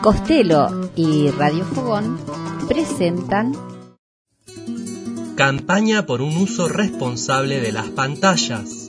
Costello y Radio Fogón presentan Campaña por un uso responsable de las pantallas.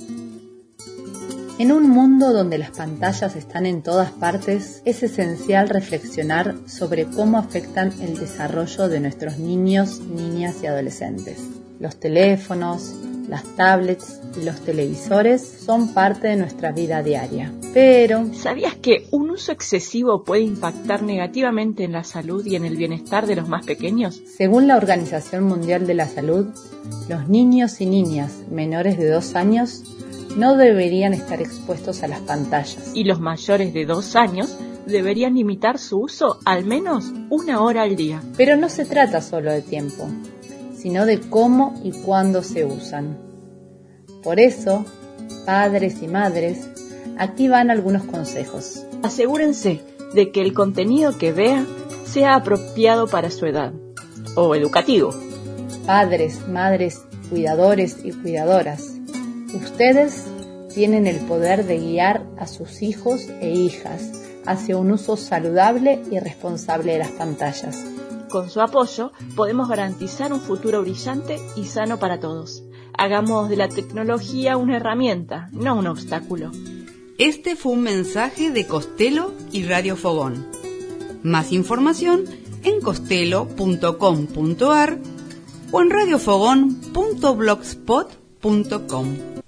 En un mundo donde las pantallas están en todas partes, es esencial reflexionar sobre cómo afectan el desarrollo de nuestros niños, niñas y adolescentes. Los teléfonos, las tablets y los televisores son parte de nuestra vida diaria. Pero, ¿sabías que un uso excesivo puede impactar negativamente en la salud y en el bienestar de los más pequeños? Según la Organización Mundial de la Salud, los niños y niñas menores de 2 años no deberían estar expuestos a las pantallas. Y los mayores de 2 años deberían limitar su uso al menos 1 hora al día. Pero no se trata solo de tiempo, sino de cómo y cuándo se usan. Por eso, padres y madres, aquí van algunos consejos. Asegúrense de que el contenido que vea sea apropiado para su edad o educativo. Padres, madres, cuidadores y cuidadoras, ustedes tienen el poder de guiar a sus hijos e hijas hacia un uso saludable y responsable de las pantallas. Con su apoyo podemos garantizar un futuro brillante y sano para todos. Hagamos de la tecnología una herramienta, no un obstáculo. Este fue un mensaje de Costello y Radio Fogón. Más información en costello.com.ar o en radiofogón.blogspot.com.